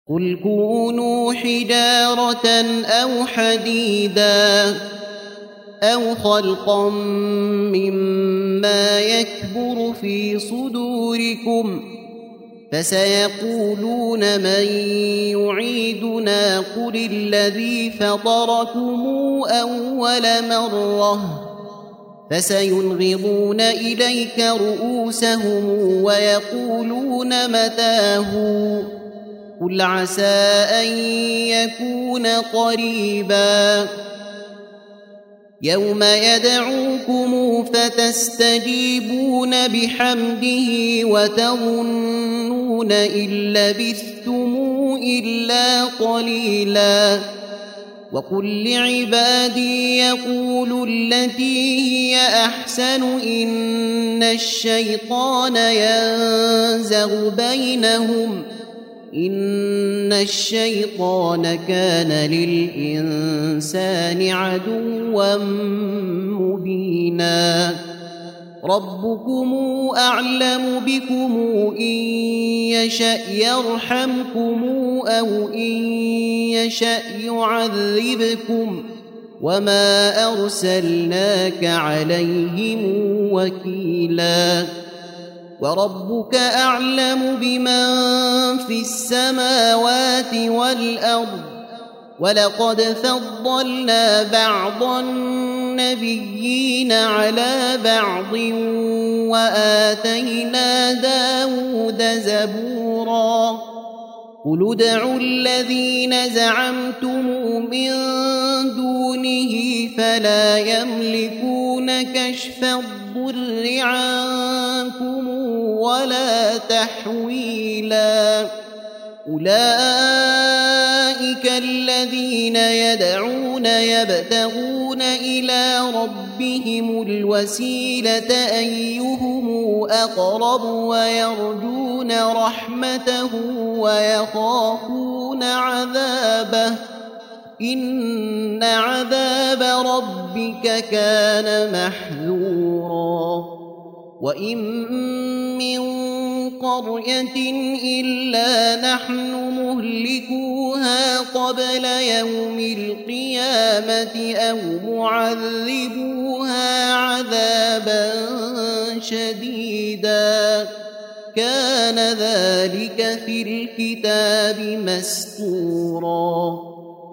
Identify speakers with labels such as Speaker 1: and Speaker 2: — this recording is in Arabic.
Speaker 1: قل كونوا حجارة أو حديدا أو خلقا مما يكبر في صدوركم فسيقولون من يعيدنا قل الذي فطركم أول مرة فسينغضون إليك رؤوسهم ويقولون متاه قل عسى أن يكون قريبا يوم يدعوكم فتستجيبون بحمده وتظنون إن لبثتم إلا قليلا وقل لعبادي يقولوا التي هي أحسن إن الشيطان ينزغ بينهم إن الشيطان كان للإنسان عدوا مبينا ربكم أعلم بكم إن يشأ يرحمكم أو إن يشأ يعذبكم وما أرسلناك عليهم وكيلا وربك أعلم بمن في السماوات والأرض ولقد فضلنا بعض النبيين على بعض وآتينا داود زبورا قل ادعوا الذين زعمتم من دونه فلا يملكون كشف الضر عنكم ولا تحويلا أولئك الذين يدعون يبتغون إلى ربهم الوسيلة أيهم أقرب ويرجون رحمته ويخافون عذابه إن عذاب ربك كان محذورا وإن من قرية إلا نحن مهلكوها قبل يوم القيامة أو معذبوها عذابا شديدا كان ذلك في الكتاب مسطورا